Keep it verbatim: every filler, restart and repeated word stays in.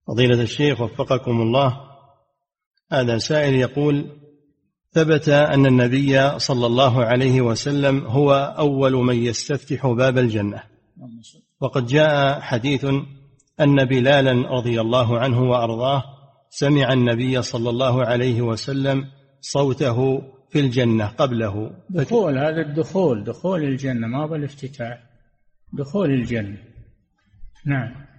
فضيلة الشيخ وفقكم الله، هذا سائل يقول: ثبت أن النبي صلى الله عليه وسلم هو أول من يستفتح باب الجنة، وقد جاء حديث أن بلالا رضي الله عنه وأرضاه سمع النبي صلى الله عليه وسلم صوته في الجنة قبله. دخول، هذا الدخول، دخول الجنة، ما هو بالافتتاح، دخول الجنة. نعم.